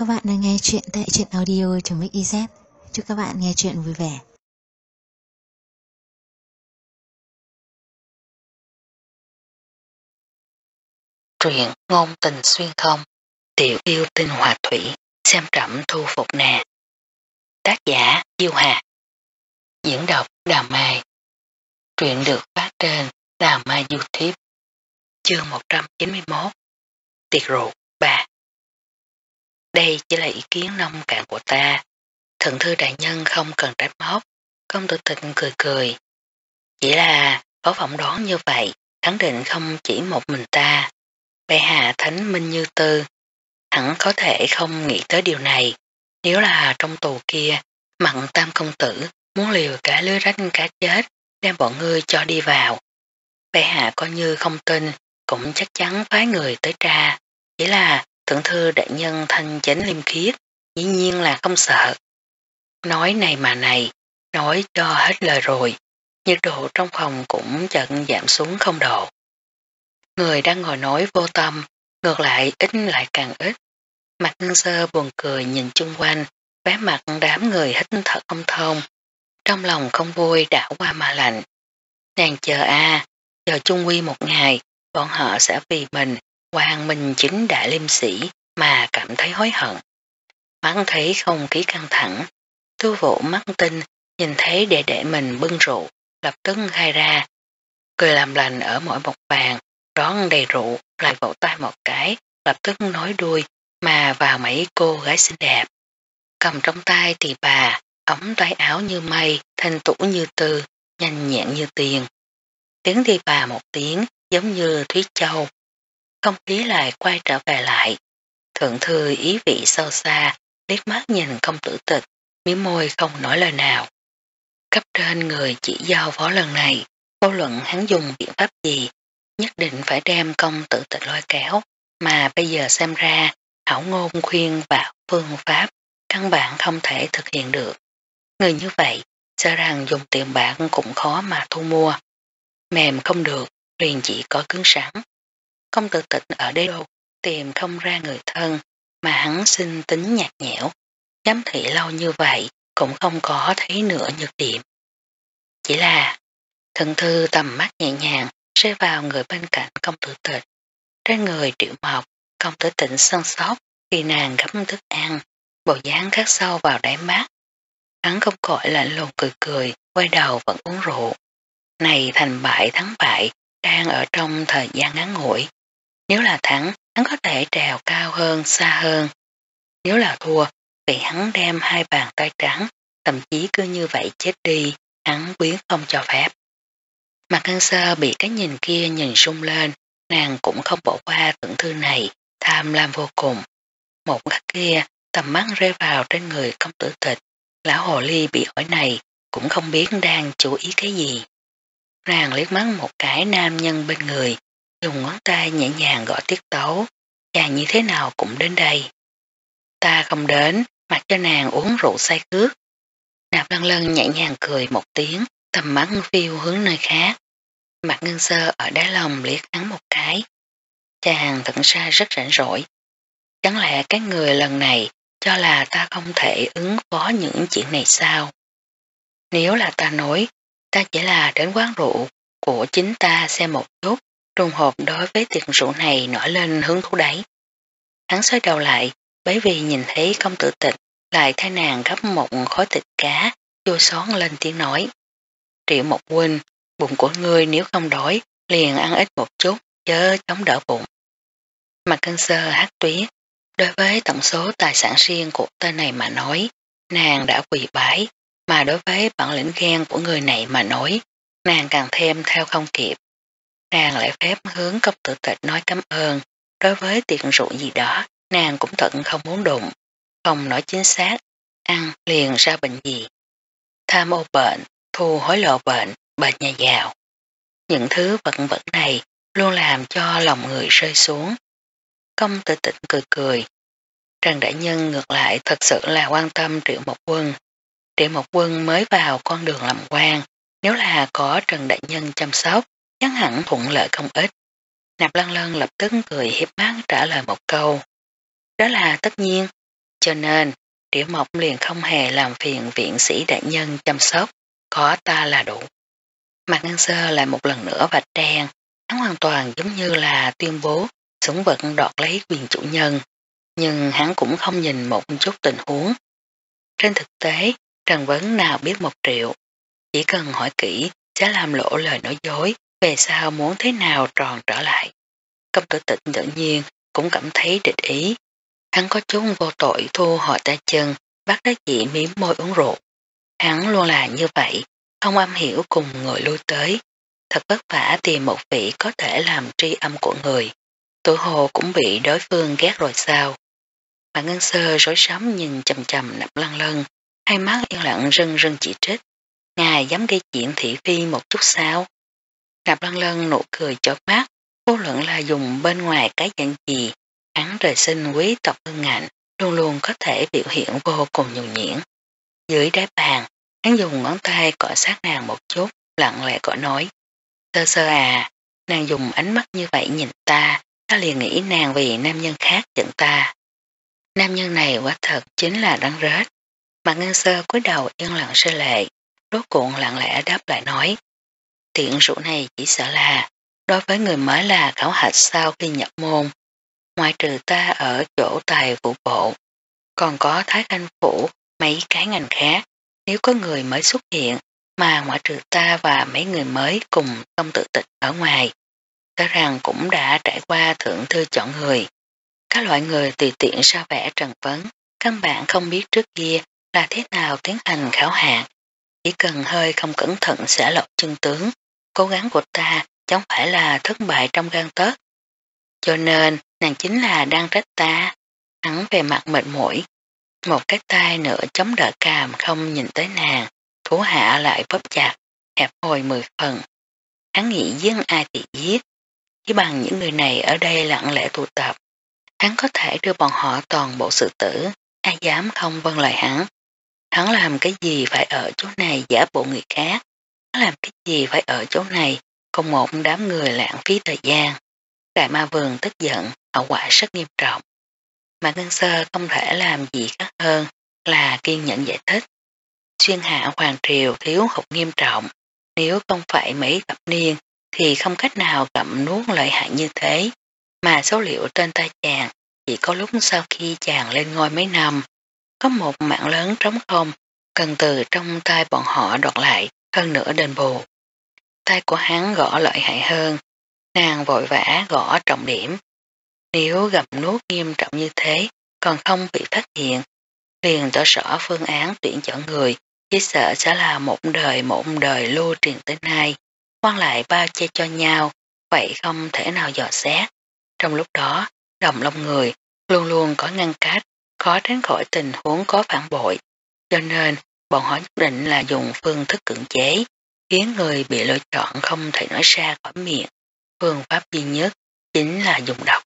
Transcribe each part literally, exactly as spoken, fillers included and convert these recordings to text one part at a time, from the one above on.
các bạn đang nghe chuyện tại truyện audio.mix.iz. Chúc các bạn nghe chuyện vui vẻ. Truyện ngôn tình xuyên không, tiểu yêu tinh hòa thủy, xem trẫm thu phục nè. Tác giả Diêu Hà. Diễn đọc Đào Mai. Truyện được phát trên Đào Mai YouTube. Chương một trăm chín mươi mốt. Tiệc rượu ba. Đây chỉ là ý kiến nông cạn của ta. Thượng thư đại nhân không cần trách móc. Công tử Tịnh cười cười. Chỉ là có phỏng đoán như vậy, khẳng định không chỉ một mình ta. Bệ hạ thánh minh như tư, hẳn có thể không nghĩ tới điều này. Nếu là trong tù kia, Mặn Tam công tử muốn liều cả lưới rách cá chết, đem bọn ngươi cho đi vào. Bệ hạ coi như không tin, cũng chắc chắn phái người tới tra. Chỉ là thượng thư đại nhân thanh chánh liêm khiết, dĩ nhiên là không sợ. Nói này mà này, nói cho hết lời rồi, nhiệt độ trong phòng cũng chợt giảm xuống không độ. Người đang ngồi nói vô tâm, ngược lại ít lại càng ít. Mặt Ngân Sơ buồn cười nhìn chung quanh, vé mặt đám người hít thở không thông. Trong lòng không vui đảo qua mà lạnh. Nàng chờ a, chờ chung quy một ngày, bọn họ sẽ vì mình, hoàng minh chính đại liêm sĩ mà cảm thấy hối hận. Mắt thấy không khí căng thẳng, Thu Vũ mắt tinh nhìn thấy đệ đệ mình bưng rượu, lập tức khai ra. Cười làm lành ở mỗi một bàn, đón đầy rượu, lại vỗ tay một cái, lập tức nói đuôi mà vào mấy cô gái xinh đẹp. Cầm trong tay thì bà, ống tay áo như mây, thanh tủ như tư, nhanh nhẹn như tiền. Tiếng thì bà một tiếng giống như thuyết châu. Không khí lại quay trở về lại. Thượng thư ý vị sâu xa, liếc mắt nhìn công tử Tịch, mím môi không nói lời nào. Cấp trên người chỉ giao phó lần này, vô luận hắn dùng biện pháp gì, nhất định phải đem công tử Tịch lôi kéo, mà bây giờ xem ra, hảo ngôn khuyên bảo phương pháp, căn bản không thể thực hiện được. Người như vậy, sợ rằng dùng tiền bạc cũng khó mà thu mua. Mềm không được, liền chỉ có cứng sẵn. Công tử Tịch ở đế đô, tìm không ra người thân, mà hắn sinh tính nhạt nhẽo. Giám thị lâu như vậy, cũng không có thấy nửa nhược điểm. Chỉ là, thượng thư tầm mắt nhẹ nhàng, rơi vào người bên cạnh công tử Tịch. Trên người Triệu Mộc, công tử Tịnh sân sóc khi nàng gắm thức ăn, bộ dáng khắc sâu vào đáy mắt. Hắn không khỏi lạnh lùng cười cười, quay đầu vẫn uống rượu. Này thành bại thắng bại, đang ở trong thời gian ngắn ngủi. Nếu là thắng, hắn có thể trèo cao hơn, xa hơn. Nếu là thua, thì hắn đem hai bàn tay trắng, thậm chí cứ như vậy chết đi, hắn quyết không cho phép. Mặt Ngân Sơ bị cái nhìn kia nhìn sung lên, nàng cũng không bỏ qua thượng thư này, tham lam vô cùng. Một khắc kia, tầm mắt rơi vào trên người công tử Tịch, lão hồ ly bị hỏi này, cũng không biết đang chú ý cái gì. Nàng liếc mắt một cái nam nhân bên người, dùng ngón tay nhẹ nhàng gõ tiết tấu, chàng như thế nào cũng đến đây. Ta không đến, mặc cho nàng uống rượu say cước. Nạp Lân Lân nhẹ nhàng cười một tiếng, tầm mắt phiêu hướng nơi khác. Mặt Ngân Sơ ở đáy lòng liếc hắn một cái. Chàng thật ra rất rảnh rỗi. Chẳng lẽ cái người lần này cho là ta không thể ứng phó những chuyện này sao? Nếu là ta nói, ta chỉ là đến quán rượu của chính ta xem một chút, trùng hợp đối với tiệc rượu này nổi lên hứng thú đấy. Hắn xoay đầu lại, bởi vì nhìn thấy công tử Tịch lại thay nàng gấp một khối thịt cá, chua xón lên tiếng nói. Triệu Mộc huynh, bụng của ngươi nếu không đói, liền ăn ít một chút, chớ chống đỡ bụng. Mặt Ngân Sơ hát tuyết, đối với tổng số tài sản riêng của tên này mà nói, nàng đã quỳ bái, mà đối với bản lĩnh ghen của người này mà nói, nàng càng thêm theo không kịp. Nàng lại phép hướng công tử Tịch nói cảm ơn, đối với tiệc rượu gì đó, nàng cũng tận không muốn đụng, không nói chính xác, ăn liền ra bệnh gì. Tham ô bệnh, thu hối lộ bệnh, bệnh nhà giàu. Những thứ vật vật này luôn làm cho lòng người rơi xuống. Công tử Tịnh cười cười. Trần Đại Nhân ngược lại thật sự là quan tâm Triệu Mộc Quân. Triệu Mộc Quân mới vào con đường làm quan, nếu là có Trần Đại Nhân chăm sóc, chắc hẳn thuận lợi không ít. Nạp Lân Lân lập tức cười hiếp mắt trả lời một câu. Đó là tất nhiên. Cho nên, Tiểu Mộc liền không hề làm phiền viện sĩ đại nhân chăm sóc, có ta là đủ. Mạc Ngân Sơ lại một lần nữa vạch đen, hắn hoàn toàn giống như là tuyên bố sủng vật đoạt lấy quyền chủ nhân, nhưng hắn cũng không nhìn một chút tình huống. Trên thực tế, Trần Vấn nào biết một triệu, chỉ cần hỏi kỹ sẽ làm lỗ lời nói dối, về sau muốn thế nào tròn trở lại. Công tử Tịnh tự nhiên cũng cảm thấy địch ý. Hắn có chúng vô tội thu hồi tay chân, bắt đá dị miếm môi uống rượu. Hắn luôn là như vậy, không am hiểu cùng người lui tới. Thật vất vả tìm một vị có thể làm tri âm của người. Tự hồ cũng bị đối phương ghét rồi sao. Mà Ngân Sơ rối sắm nhìn chầm chầm Nạp Lăng Lân, hai mắt yên lặng rưng rưng chỉ trích. Ngài dám gây chuyện thị phi một chút sao? Nạp Lăng Lân nụ cười chóp mắt, vô luận là dùng bên ngoài cái dạng gì, hắn trời sinh quý tộc hương ngạnh, luôn luôn có thể biểu hiện vô cùng nhuần nhuyễn. Dưới đáy bàn, hắn dùng ngón tay cọ sát nàng một chút, lặng lẽ cọ nói. Sơ sơ à, nàng dùng ánh mắt như vậy nhìn ta, ta liền nghĩ nàng vì nam nhân khác giận ta. Nam nhân này quả thật chính là rắn rết. Mà Ngân Sơ cúi đầu yên lặng sơ lệ, rốt cuộn lặng lẽ đáp lại nói. Tiện rượu này chỉ sợ là, đối với người mới là khảo hạch sau khi nhập môn, ngoại trừ ta ở chỗ tài vụ bộ, còn có Thái Khanh Phủ, mấy cái ngành khác, nếu có người mới xuất hiện, mà ngoại trừ ta và mấy người mới cùng Công Tử Tịch ở ngoài, ta rằng cũng đã trải qua thượng thư chọn người. Các loại người tùy tiện sao vẽ trần vấn, căn bản không biết trước kia là thế nào tiến hành khảo hạng, chỉ cần hơi không cẩn thận sẽ lọt chân tướng, cố gắng của ta chẳng phải là thất bại trong gan tớt. Cho nên, nàng chính là đang trách ta, hắn về mặt mệt mỏi. Một cái tay nữa chống đỡ càm không nhìn tới nàng, thủ hạ lại bóp chặt, hẹp hồi mười phần. Hắn nghĩ giết ai thì giết, chỉ bằng những người này ở đây lặng lẽ tụ tập. Hắn có thể đưa bọn họ toàn bộ sự tử, ai dám không vâng lời hắn. Hắn làm cái gì phải ở chỗ này giả bộ người khác, hắn làm cái gì phải ở chỗ này cùng một đám người lãng phí thời gian. Đại Ma Vương tức giận, hậu quả rất nghiêm trọng. Mà Ngân Sơ không thể làm gì khác hơn là kiên nhẫn giải thích. Xuyên hạ hoàng triều thiếu hụt nghiêm trọng, nếu không phải mấy thập niên thì không cách nào gặm nuốt lợi hại như thế, mà số liệu trên tay chàng chỉ có lúc sau khi chàng lên ngôi mấy năm, có một mạng lớn trống không, cần từ trong tay bọn họ đoạt lại hơn nữa đền bù. Tay của hắn gõ lợi hại hơn, nàng vội vã gõ trọng điểm. Nếu gặm nuốt nghiêm trọng như thế còn không bị phát hiện, liền tỏ rõ phương án tuyển chọn người, chỉ sợ sẽ là một đời một đời lưu truyền tới nay, quan lại bao che cho nhau, vậy không thể nào dò xét. Trong lúc đó, đồng lòng người luôn luôn có ngăn cách, khó tránh khỏi tình huống có phản bội, cho nên bọn họ nhất định là dùng phương thức cưỡng chế, khiến người bị lựa chọn không thể nói ra khỏi miệng. Phương pháp duy nhất chính là dùng độc.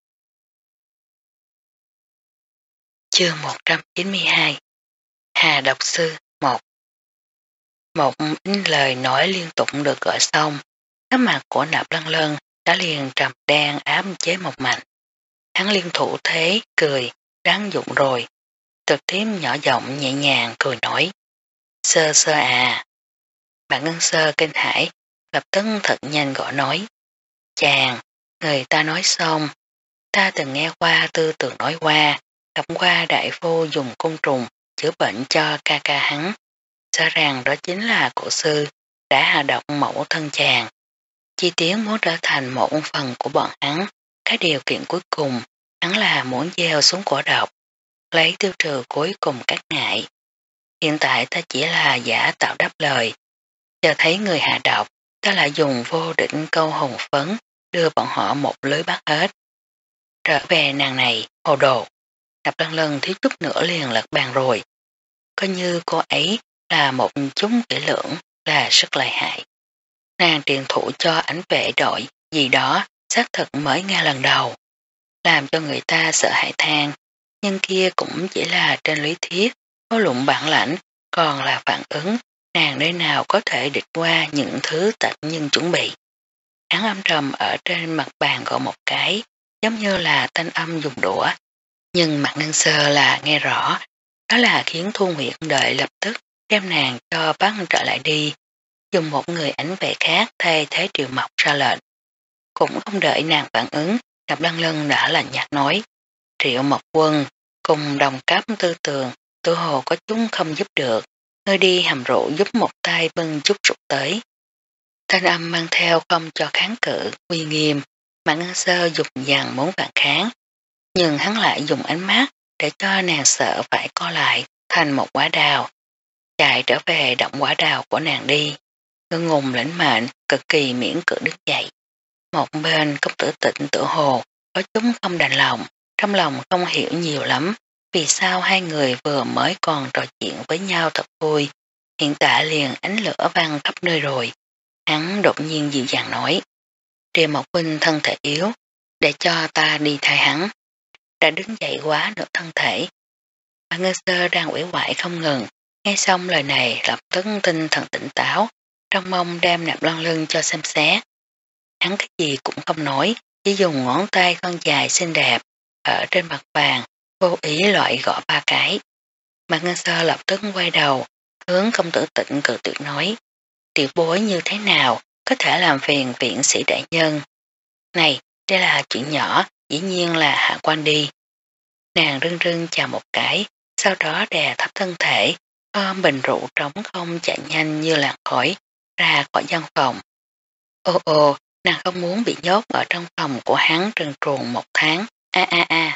Chương một trăm chín mươi hai Hà Độc Sư một. Một ít lời nói liên tục được gọi xong, cái mặt của Nạp Lăng Lân đã liền trầm đen ám chế một mạnh. Hắn liên thủ thế, cười, đáng dụng rồi. Trực tiếp nhỏ giọng nhẹ nhàng cười nói. Sơ sơ à. Bạn Ngân Sơ kinh hãi, lập tức thật nhanh gọi nói. Chàng, người ta nói xong, ta từng nghe qua tư tưởng nói qua, gặp qua đại phu dùng côn trùng chữa bệnh cho ca ca hắn. Rõ ràng đó chính là cổ sư đã hạ độc mẫu thân chàng. Chi Tiến muốn trở thành một phần của bọn hắn, cái điều kiện cuối cùng hắn là muốn gieo xuống cổ độc, lấy tiêu trừ cuối cùng các ngại. Hiện tại ta chỉ là giả tạo đáp lời, chờ thấy người hạ độc, ta lại dùng vô định câu hồn phấn đưa bọn họ một lưới bắt hết. Trở về nàng này, hồ đồ. Nạp Lăng Lân thiếu chút nữa liền lật bàn rồi. Coi như cô ấy là một chút kỹ lưỡng là rất lợi hại. Nàng truyền thụ cho ảnh vệ đội gì đó xác thực mới nghe lần đầu. Làm cho người ta sợ hãi than, nhưng kia cũng chỉ là trên lý thuyết, có luận bản lãnh, còn là phản ứng, nàng nơi nào có thể địch qua những thứ tận nhân chuẩn bị. Hắn âm trầm ở trên mặt bàn gọi một cái, giống như là thanh âm dùng đũa. Nhưng Mạc Ngân Sơ là nghe rõ, đó là khiến Thu Nguyệt đợi lập tức đem nàng cho bắt trở lại đi, dùng một người ảnh vệ khác thay thế Triệu Mộc ra lệnh. Cũng không đợi nàng phản ứng, Nạp Lăng Lân đã lạnh nhạt nói, Triệu Mộc Quân cùng đồng cấp tư tường, tự hồ có chúng không giúp được, ngươi đi hầm rượu giúp một tay bưng chút rượu tới. Thanh âm mang theo không cho kháng cự, uy nghiêm, Mạc Ngân Sơ dùng dằn muốn phản kháng, nhưng hắn lại dùng ánh mắt để cho nàng sợ phải co lại thành một quả đào, chạy trở về động quả đào của nàng đi. Ngưng ngùng lĩnh mệnh, cực kỳ miễn cự đứng dậy. Một bên công tử Tịnh tự hồ có chúng không đành lòng, trong lòng không hiểu nhiều lắm vì sao hai người vừa mới còn trò chuyện với nhau thật vui, hiện tại liền ánh lửa văng khắp nơi rồi. Hắn đột nhiên dịu dàng nói, Triệu Mộc Huynh thân thể yếu, để cho ta đi thay hắn. Đã đứng dậy quá nửa thân thể. Mạc Ngân Sơ đang uể oải không ngừng, nghe xong lời này lập tức tinh thần tỉnh táo, trong mong đem Nạp Lăng Lân cho xem xét. Hắn cái gì cũng không nói, chỉ dùng ngón tay thon dài xinh đẹp ở trên mặt bàn, vô ý loại gõ ba cái. Mạc Ngân Sơ lập tức quay đầu, hướng công tử Tịnh cự tuyệt nói, tiểu bối như thế nào có thể làm phiền viện sĩ đại nhân. Này, đây là chuyện nhỏ, dĩ nhiên là hạ quan đi. Nàng rưng rưng chào một cái, sau đó đè thấp thân thể, ôm bình rượu trống không chạy nhanh như làn khói ra khỏi văn phòng. Ô ô, nàng không muốn bị nhốt ở trong phòng của hắn trần truồng một tháng. A a a.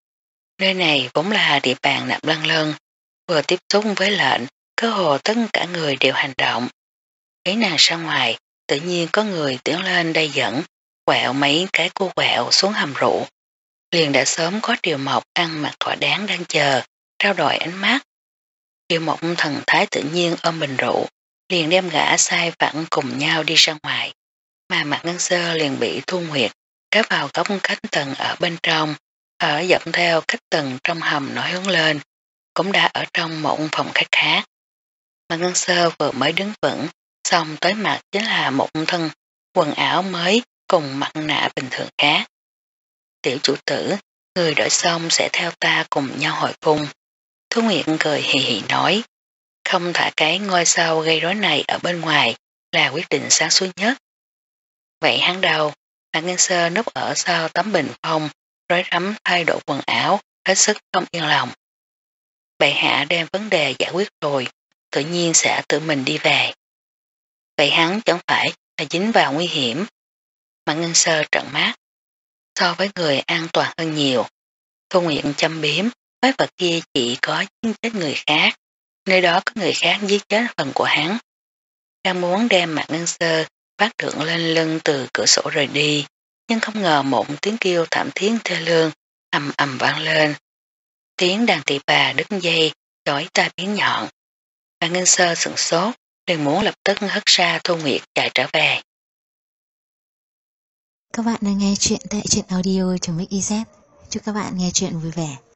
Nơi này vốn là địa bàn Nạp Lăng Lân, vừa tiếp xúc với lệnh, cơ hồ tất cả người đều hành động. Thấy nàng ra ngoài, tự nhiên có người tiến lên đây dẫn, quẹo mấy cái cô quẹo xuống hầm rượu. Liền đã sớm có Triệu Mộc ăn mặc thỏa đáng đang chờ, trao đổi ánh mắt. Triệu Mộc thần thái tự nhiên ôm bình rượu, liền đem gã sai vặn cùng nhau đi ra ngoài, mà Mạc Ngân Sơ liền bị Thu Nguyệt kéo vào góc cách tầng ở bên trong, ở dọc theo cách tầng trong hầm nói hướng lên, cũng đã ở trong một phòng khách khác. Mạc Ngân Sơ vừa mới đứng vững, xong tới mặt chính là một thân quần áo mới cùng mặt nạ bình thường khác. Tiểu chủ tử, người đợi xong sẽ theo ta cùng nhau hồi cung. Thu Nguyệt cười hì hì nói, không thả cái ngôi sao gây rối này ở bên ngoài là quyết định sáng suốt nhất. Vậy hắn đâu? Mạc Ngân Sơ núp ở sau tấm bình phong, rối rắm thay đổi quần áo, hết sức không yên lòng. Bệ hạ đem vấn đề giải quyết rồi, tự nhiên sẽ tự mình đi về. Vậy hắn chẳng phải là dính vào nguy hiểm. Mạc Ngân Sơ trợn mắt. So với người an toàn hơn nhiều. Thu Nguyệt châm biếm, quái vật kia chỉ có giết chết người khác, nơi đó có người khác giết chết phần của hắn. Đang muốn đem Mạc Ngân Sơ phát thượng lên lưng từ cửa sổ rời đi, nhưng không ngờ một tiếng kêu thảm thiết thê lương ầm ầm vang lên. Tiếng đàn tỳ bà đứt dây, chói tai biến nhọn. Mạc Ngân Sơ sửng sốt, liền muốn lập tức hất ra Thu Nguyệt chạy trở về. Các bạn đang nghe chuyện tại truyện audio.mixyz. Chúc các bạn nghe chuyện vui vẻ.